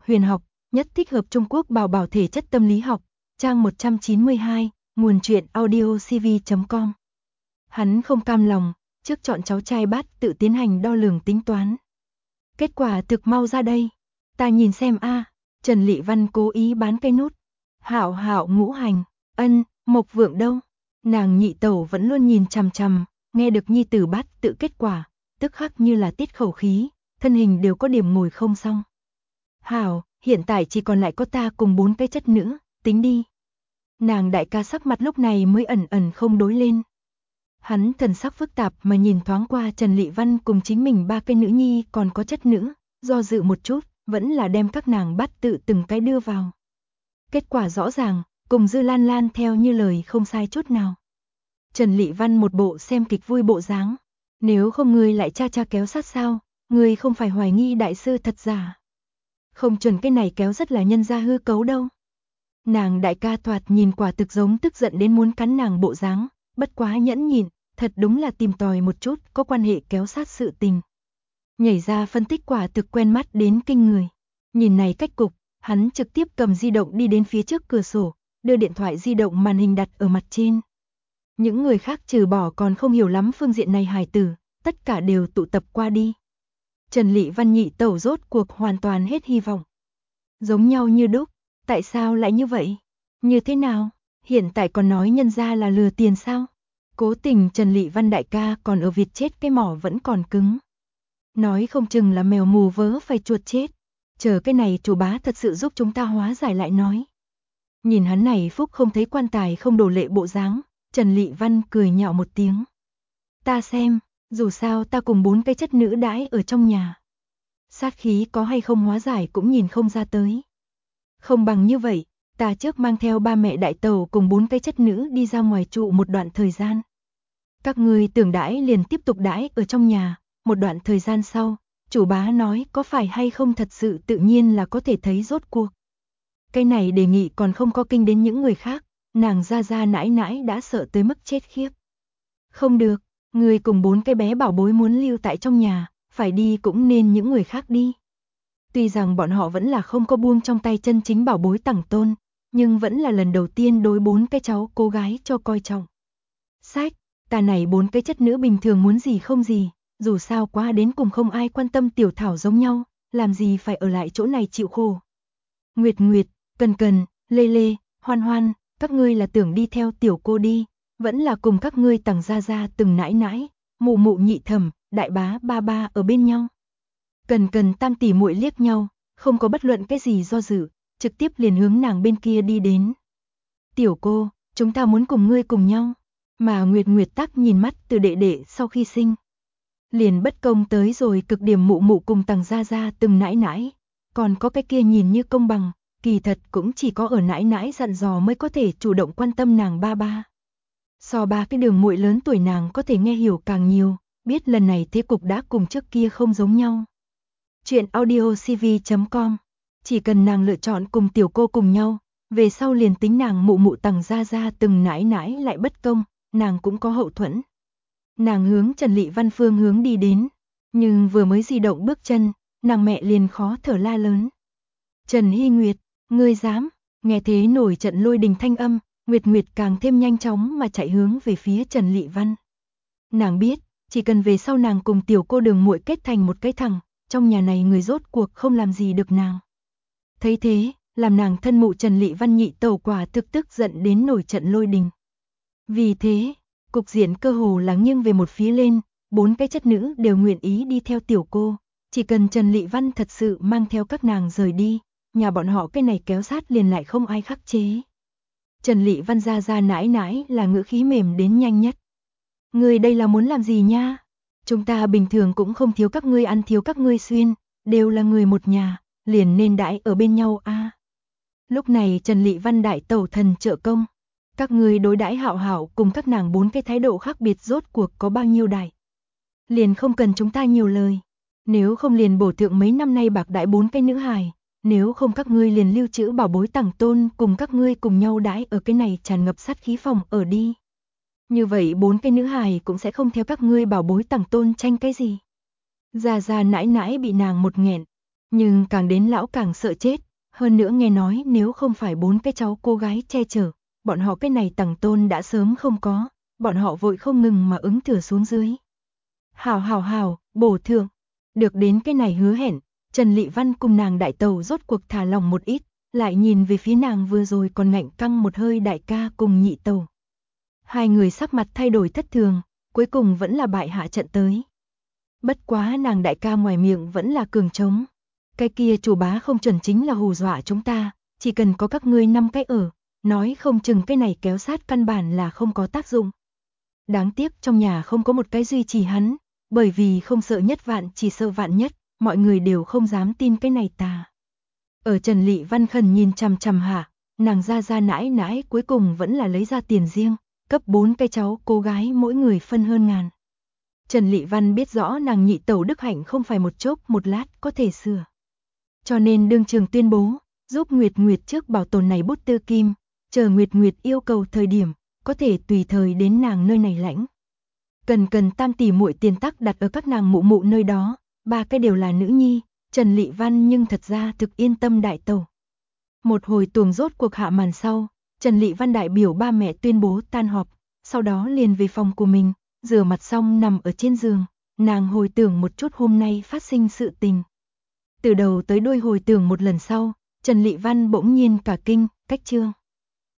huyền học, nhất thích hợp Trung Quốc bảo bảo thể chất tâm lý học, trang 192, nguồn truyện audiocv.com. Hắn không cam lòng, trước chọn cháu trai Bát tự tiến hành đo lường tính toán. Kết quả thực mau ra đây. Ta nhìn xem a. Trần Lị Văn cố ý bán cây nút. Hạo Hạo ngũ hành, Ân, Mộc Vượng đâu? Nàng nhị tẩu vẫn luôn nhìn chằm chằm, nghe được nhi tử Bát tự kết quả, tức khắc như là tiết khẩu khí, thân hình đều có điểm ngồi không xong. Hảo, hiện tại chỉ còn lại có ta cùng 4 cái chất nữ, tính đi. Nàng đại ca sắc mặt lúc này mới ẩn ẩn không đối lên. Hắn thần sắc phức tạp mà nhìn thoáng qua Trần Lị Văn cùng chính mình 3 cái nữ nhi còn có chất nữ, do dự một chút, vẫn là đem các nàng Bát tự từng cái đưa vào. Kết quả rõ ràng, cùng Dư Lan Lan theo như lời không sai chút nào. Trần Lị Văn một bộ xem kịch vui bộ dáng, nếu không ngươi lại cha kéo sát sao, ngươi không phải hoài nghi đại sư thật giả. Không chuẩn cái này kéo rất là nhân gia hư cấu đâu. Nàng đại ca thoạt nhìn quả thực giống tức giận đến muốn cắn nàng bộ dáng, bất quá nhẫn nhịn, thật đúng là tìm tòi một chút có quan hệ kéo sát sự tình. Nhảy ra phân tích quả thực quen mắt đến kinh người. Nhìn này cách cục, hắn trực tiếp cầm di động đi đến phía trước cửa sổ, đưa điện thoại di động màn hình đặt ở mặt trên. Những người khác trừ bỏ còn không hiểu lắm phương diện này hài tử, tất cả đều tụ tập qua đi. Trần Lị Văn nhị tẩu rốt cuộc hoàn toàn hết hy vọng. Giống nhau như đúc, tại sao lại như vậy? Như thế nào? Hiện tại còn nói nhân gia là lừa tiền sao? Cố tình Trần Lị Văn đại ca còn ở việc chết cái mỏ vẫn còn cứng. Nói không chừng là mèo mù vớ phải chuột chết. Chờ cái này chủ bá thật sự giúp chúng ta hóa giải lại nói. Nhìn hắn này phúc không thấy quan tài không đổ lệ bộ dáng, Trần Lị Văn cười nhạo một tiếng. Ta xem, dù sao ta cùng 4 cái chất nữ đãi ở trong nhà. Sát khí có hay không hóa giải cũng nhìn không ra tới. Không bằng như vậy, ta trước mang theo ba mẹ đại tẩu cùng 4 cái chất nữ đi ra ngoài trụ một đoạn thời gian. Các ngươi tưởng đãi liền tiếp tục đãi ở trong nhà, một đoạn thời gian sau, chủ bá nói có phải hay không thật sự tự nhiên là có thể thấy rốt cuộc. Cái này đề nghị còn không có kinh đến những người khác, nàng ra nãi nãi đã sợ tới mức chết khiếp. Không được, người cùng 4 cái bé bảo bối muốn lưu tại trong nhà, phải đi cũng nên những người khác đi. Tuy rằng bọn họ vẫn là không có buông trong tay chân chính bảo bối tặng tôn, nhưng vẫn là lần đầu tiên đối 4 cái cháu cô gái cho coi trọng. Sách, ta này 4 cái chất nữ bình thường muốn gì không gì, dù sao quá đến cùng không ai quan tâm tiểu thảo giống nhau, làm gì phải ở lại chỗ này chịu khổ. Nguyệt Nguyệt, Cần Cần, Lê Lê, Hoan Hoan, các ngươi là tưởng đi theo tiểu cô đi, vẫn là cùng các ngươi tặng ra từng nãi nãi, mụ mụ nhị thẩm, đại bá ba ba ở bên nhau. Cần Cần tam tỷ muội liếc nhau, không có bất luận cái gì do dự, trực tiếp liền hướng nàng bên kia đi đến. Tiểu cô, chúng ta muốn cùng ngươi cùng nhau, mà Nguyệt Nguyệt tắc nhìn mắt từ đệ đệ sau khi sinh. Liền bất công tới rồi cực điểm mụ mụ cùng tặng ra từng nãi nãi, còn có cái kia nhìn như công bằng, kỳ thật cũng chỉ có ở nãi nãi dặn dò mới có thể chủ động quan tâm nàng ba ba. So 3 cái đường muội lớn tuổi nàng có thể nghe hiểu càng nhiều, biết lần này thế cục đã cùng trước kia không giống nhau. Chuyện audiocv.com. Chỉ cần nàng lựa chọn cùng tiểu cô cùng nhau, về sau liền tính nàng mụ mụ tặng ra từng nãi nãi lại bất công, nàng cũng có hậu thuẫn. Nàng hướng Trần Lị Văn phương hướng đi đến, nhưng vừa mới di động bước chân, nàng mẹ liền khó thở la lớn. Trần Hy Nguyệt, ngươi dám? Nghe thế nổi trận lôi đình thanh âm, Nguyệt Nguyệt càng thêm nhanh chóng mà chạy hướng về phía Trần Lị Văn. Nàng biết, chỉ cần về sau nàng cùng tiểu cô đường muội kết thành một cái thằng, trong nhà này người rốt cuộc không làm gì được nàng. Thấy thế, làm nàng thân mụ Trần Lị Văn nhị tẩu quả thực tức giận đến nổi trận lôi đình. Vì thế, cục diện cơ hồ là nghiêng về một phía lên, 4 cái chất nữ đều nguyện ý đi theo tiểu cô, chỉ cần Trần Lị Văn thật sự mang theo các nàng rời đi, nhà bọn họ cái này kéo sát liền lại không ai khắc chế. Trần Lị Văn ra nãi nãi là ngữ khí mềm đến nhanh nhất. Ngươi đây là muốn làm gì nha? Chúng ta bình thường cũng không thiếu các ngươi ăn thiếu các ngươi xuyên, đều là người một nhà, liền nên đãi ở bên nhau a. Lúc này Trần Lị Văn đại tẩu thần trợ công, các ngươi đối đãi Hạo Hạo cùng các nàng 4 cái thái độ khác biệt rốt cuộc có bao nhiêu đại. Liền không cần chúng ta nhiều lời, nếu không liền bổ thượng mấy năm nay bạc đãi 4 cái nữ hài, nếu không các ngươi liền lưu trữ bảo bối tặng tôn cùng các ngươi cùng nhau đãi ở cái này tràn ngập sát khí phòng ở đi. Như vậy 4 cái nữ hài cũng sẽ không theo các ngươi bảo bối tặng tôn tranh cái gì. Ra nãi nãi bị nàng một nghẹn, Nhưng càng đến lão càng sợ chết, hơn nữa nghe nói nếu không phải 4 cái cháu cô gái che chở, bọn họ cái này tầng tôn đã sớm không có, bọn họ vội không ngừng mà ứng thừa xuống dưới. Hảo, bổ thượng, được đến cái này hứa hẹn, Trần Lị Văn cùng nàng đại tàu rốt cuộc thả lòng một ít, lại nhìn về phía nàng vừa rồi còn ngạnh căng một hơi đại ca cùng nhị tàu. Hai người sắc mặt thay đổi thất thường, cuối cùng vẫn là bại hạ trận tới. Bất quá nàng đại ca ngoài miệng vẫn là cường trống. Cái kia chủ bá không chuẩn chính là hù dọa chúng ta, chỉ cần có các ngươi 5 cái ở, nói không chừng cái này kéo sát căn bản là không có tác dụng. Đáng tiếc trong nhà không có một cái duy trì hắn, bởi vì không sợ nhất vạn chỉ sợ vạn nhất, mọi người đều không dám tin cái này tà. Ở Trần Lị Văn khẩn nhìn chằm chằm hạ, nàng ra nãi cuối cùng vẫn là lấy ra tiền riêng, cấp 4 cái cháu cô gái mỗi người phân hơn ngàn. Trần Lị Văn biết rõ nàng nhị tẩu đức hạnh không phải một chốc một lát có thể sửa. Cho nên đương trường tuyên bố, giúp Nguyệt Nguyệt trước bảo tồn này bút tư kim, chờ Nguyệt Nguyệt yêu cầu thời điểm, có thể tùy thời đến nàng nơi này lãnh. Cần tam tỷ muội tiền tắc đặt ở các nàng mụ mụ nơi đó, 3 cái đều là nữ nhi, Trần Lị Văn nhưng thật ra thực yên tâm đại tẩu. Một hồi tuồng rốt cuộc hạ màn sau, Trần Lị Văn đại biểu ba mẹ tuyên bố tan họp, sau đó liền về phòng của mình, rửa mặt xong nằm ở trên giường, nàng hồi tưởng một chút hôm nay phát sinh sự tình. Từ đầu tới đuôi hồi tưởng một lần sau, Trần Lị Văn bỗng nhiên cả kinh, cách chương.